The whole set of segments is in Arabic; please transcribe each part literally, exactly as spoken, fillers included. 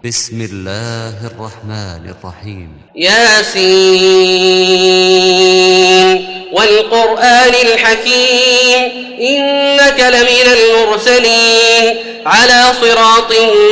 بسم الله الرحمن الرحيم. ياسين والقرآن الحكيم إنك لمن المرسلين على صراط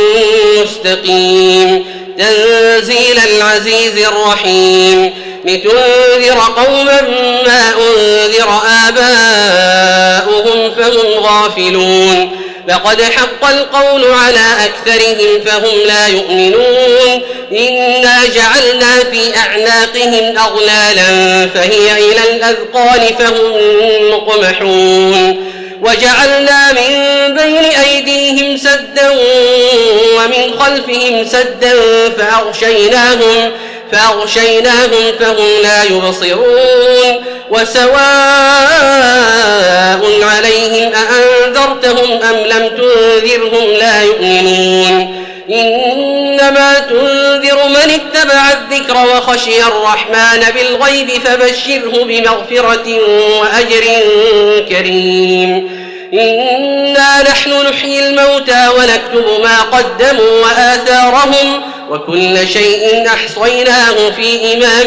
مستقيم تنزيل العزيز الرحيم لتنذر قوما ما أنذر آباؤهم فهم غافلون لقد حق القول على أكثرهم فهم لا يؤمنون إنا جعلنا في أعناقهم أغلالا فهي إلى الأذقان فهم مقمحون وجعلنا من بين أيديهم سدا ومن خلفهم سدا فأغشيناهم فأغشيناهم فهم لا يبصرون وسواء عليهم أأنذرتهم أم لم تنذرهم لا يؤمنون إنما تنذر من اتبع الذكر وخشي الرحمن بالغيب فبشره بمغفرة وأجر كريم إنا نحن نحيي الموتى ونكتب ما قدموا وآثارهم وكل شيء أحصيناه في إمام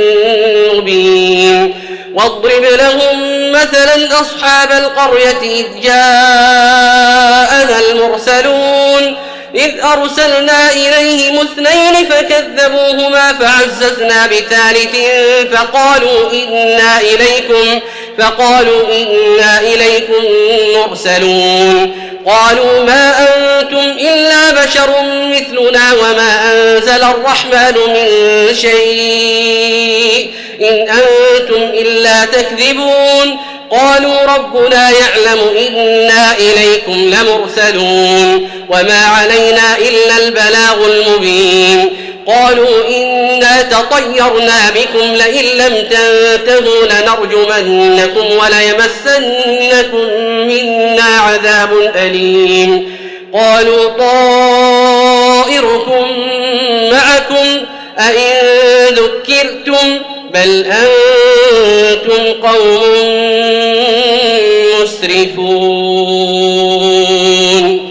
مبين واضرب لهم مثلا أصحاب القرية إذ جاءها المرسلون إذ أرسلنا إليهم اثنين فكذبوهما فعززنا بثالث فقالوا إنا إليكم فقالوا إنا إليكم مرسلون قالوا ما أنتم إلا بشر مثلنا وما أنزل الرحمن من شيء إن أنتم إلا تكذبون قالوا ربنا يعلم إنا إليكم لمرسلون وما علينا إلا البلاغ المبين قالوا إنا تطيرنا بكم لئن لم تنتهوا لنرجمنكم وليمسنكم منا عذاب أليم قالوا طائركم معكم أئن ذكرتم بل أنتم قوم مسرفون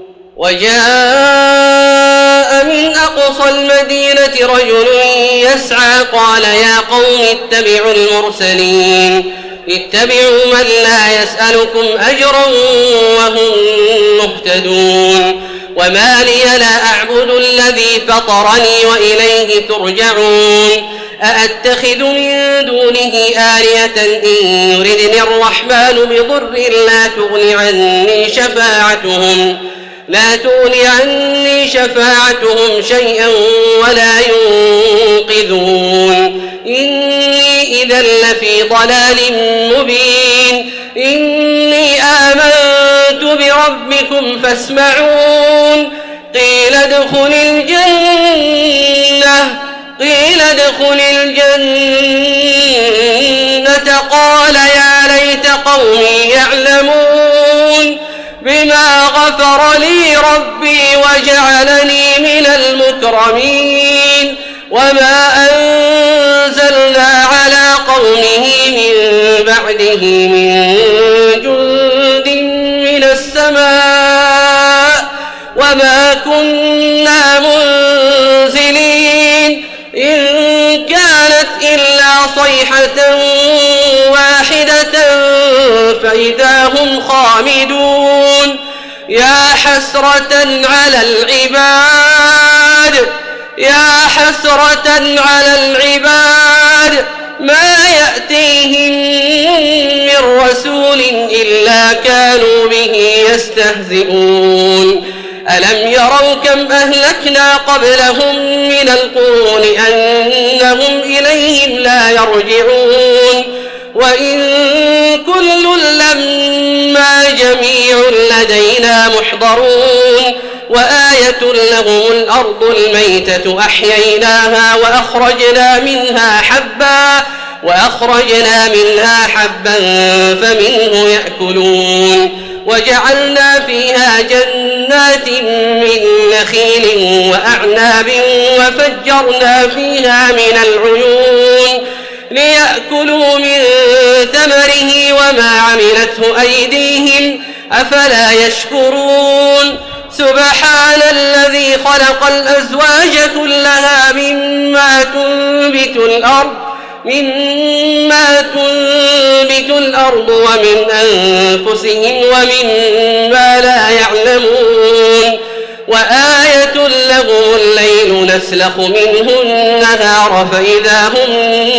وجاء من أقصى المدينة رجل يسعى قال يا قوم اتبعوا المرسلين اتبعوا من لا يسألكم أجرا وهم مهتدون وما لي لا أعبد الذي فطرني وإليه ترجعون أأتخذ من دونه آلهة إن يردني الرحمن بضر لا تغن عني شفاعتهم لا تغن عني شفاعتهم شيئا ولا ينقذون إني إذا لفي ضلال مبين إني آمنت بربكم فاسمعون قيل ادخل الجنة قيل ادخل الجنة قال يا ليت قومي يعلمون بما غفر لي ربي وجعلني من المكرمين وما أنزلنا على قومه من بعده من جند من السماء وما كنا منزلين إن كانت إلا صيحة واحدة فإذا هم خامدون يا حسرة على العباد يا حسرة على العباد ما يأتيهم من رسول إلا كانوا به يستهزئون ألم يروا كم أهلكنا قبلهم من القرون أنهم إليهم لا يرجعون وإن كل لما جميع لدينا محضرون وآية لهم الأرض الميتة أحييناها وأخرجنا منها حبا وأخرجنا منها حبا فمنه يأكلون وجعلنا فيها جنات من نخيل وأعناب وفجرنا فيها من العيون ليأكلوا من ثمره وما عملته أيديهم أفلا يشكرون سبحان الذي خلق الأزواج كلها مما تنبت الأرض مما تنبت الأرض ومن أنفسهم ومما لا يعلمون وآية لهم الليل نسلخ منه النهار فإذا هم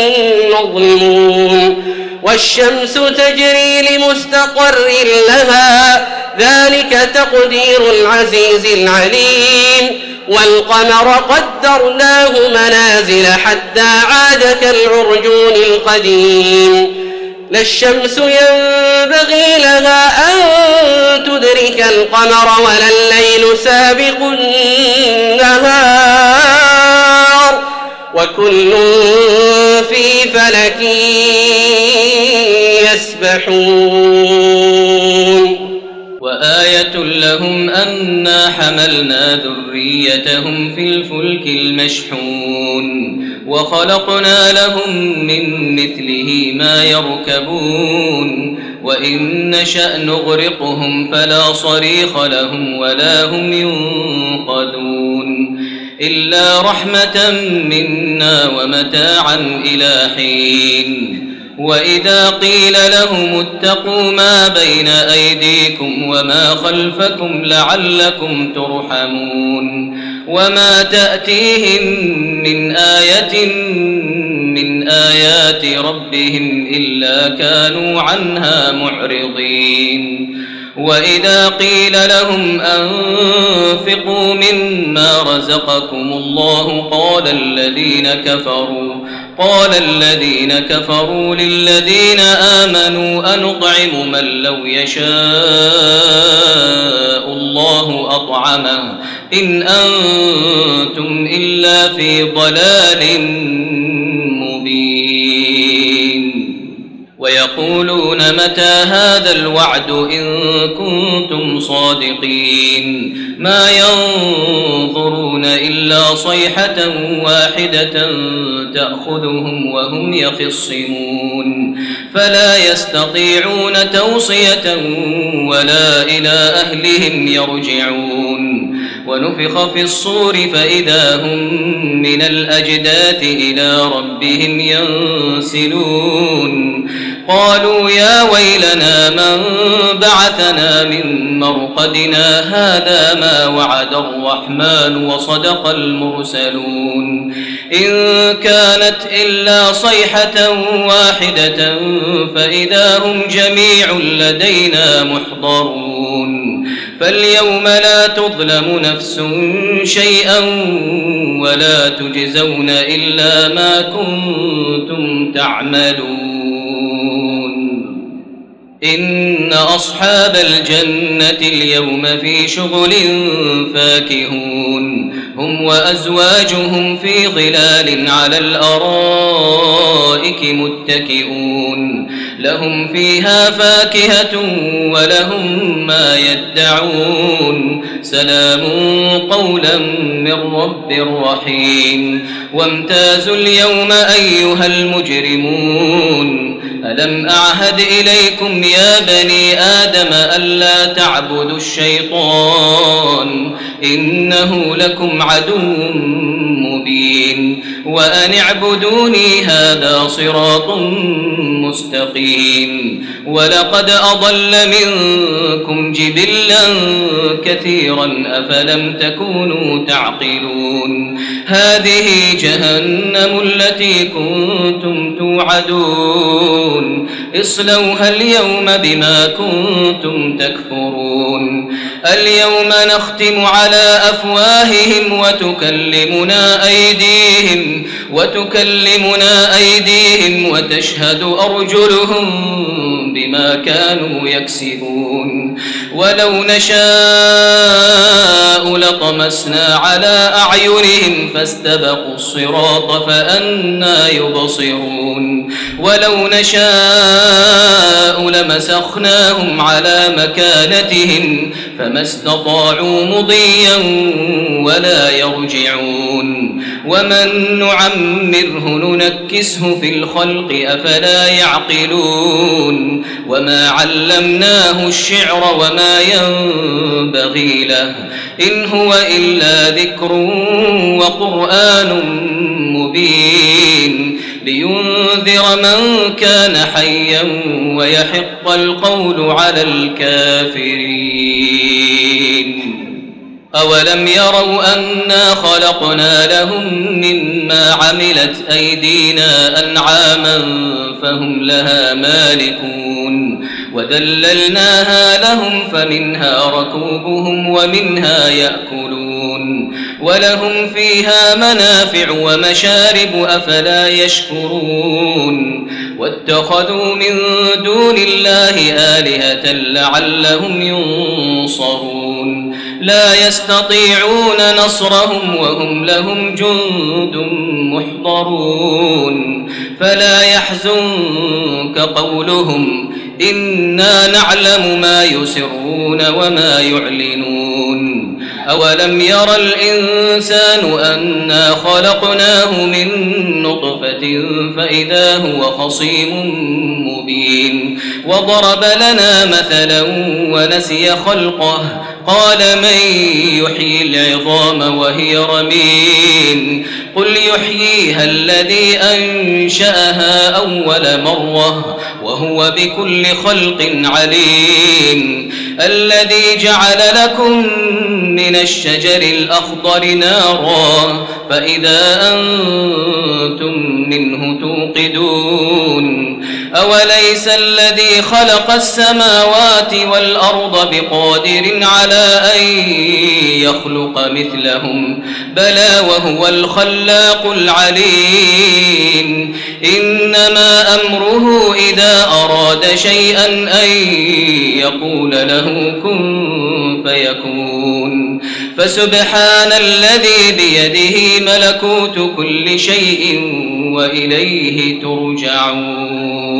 مظلمون والشمس تجري لمستقر لها ذلك تقدير العزيز العليم والقمر قدرناه منازل حتى عاد كالعرجون القديم لا الشمس ينبغي لها أن تدرك القمر ولا الليل سابق النهار وكل في فلك يسبحون وآية لهم أنا حملنا ذريتهم في الفلك المشحون وخلقنا لهم من مثله ما يركبون وإن نشأ نغرقهم فلا صريخ لهم ولا هم ينقذون إلا رحمة منا ومتاعا إلى حين وإذا قيل لهم اتقوا ما بين أيديكم وما خلفكم لعلكم ترحمون وما تأتيهم من آية من آيات ربهم إلا كانوا عنها معرضين وإذا قيل لهم أنفقوا مما رزقكم الله قال الذين كفروا قال الذين كفروا للذين آمنوا أنطعم من لو يشاء الله أطعمه إن أنتم إلا في ضلال مبين ويقولون متى هذا الوعد إن كنتم صادقين ما ينظرون إلا صيحة واحدة تأخذهم وهم يخصمون فلا يستطيعون توصية ولا إلى أهلهم يرجعون ونفخ في الصور فإذا هم من الأجداث إلى ربهم ينسلون قالوا يا ويلنا من بعثنا من مرقدنا هذا ما وعد الرحمن وصدق المرسلون إن كانت إلا صيحة واحدة فإذا هم جميع لدينا محضرون فاليوم لا تظلم نفس شيئا ولا تجزون إلا ما كنتم تعملون إن أصحاب الجنة اليوم في شغل فاكهون هم وأزواجهم في ظلال على الأرائك متكئون لهم فيها فاكهة ولهم ما يدعون سلام قولا من رب رحيم وامتازوا اليوم أيها المجرمون ألم أعهد إليكم يا بني آدم ألا تعبدوا الشيطان إنه لكم عدو مبين وأن اعبدوني هذا صراط مستقيم ولقد أضل منكم جبلا كثيرا أفلم تكونوا تعقلون هذه جهنم التي كنتم توعدون اصلوها اليوم بما كنتم تكفرون اليوم نختم على أفواههم وتكلمنا أيديهم وتكلمنا أيديهم وتشهد أرجلهم بما كانوا يكسبون ولو نشاء لطمسنا على أعينهم فاستبقوا الصراط فأنى يبصرون ولو نشاء نشاء لمسخناهم على مكانتهم فما استطاعوا مضيا ولا يرجعون ومن نعمره ننكسه في الخلق أفلا يعقلون وما علمناه الشعر وما ينبغي له إن هو إلا ذكر وقرآن مبين لينذر من كان حيا ويحق القول على الكافرين أولم يروا أنا خلقنا لهم مما عملت أيدينا أنعاما فهم لها مالكون وذللناها لهم فمنها ركوبهم ومنها يأكلون ولهم فيها منافع ومشارب أفلا يشكرون واتخذوا من دون الله آلهة لعلهم ينصرون لا يستطيعون نصرهم وهم لهم جند محضرون فلا يحزنك قولهم إنا نعلم ما يسرون وما يعلنون أولم ير الإنسان أنا خلقناه من نطفة فإذا هو خصيم مبين وضرب لنا مثلا ونسي خلقه قال من يحيي العظام وهي رميم قل يحييها الذي أنشأها أول مرة وهو بكل خلق عليم الذي جعل لكم من الشجر الأخضر نارا فإذا أنتم منه توقدون أوليس الذي خلق السماوات والأرض بقادر على أن يخلق مثلهم بلى وهو الخلاق العليم إنما أمره إذا أراد شيئا أن يقول له كن فيكون فسبحان الذي بيده ملكوت كل شيء وإليه ترجعون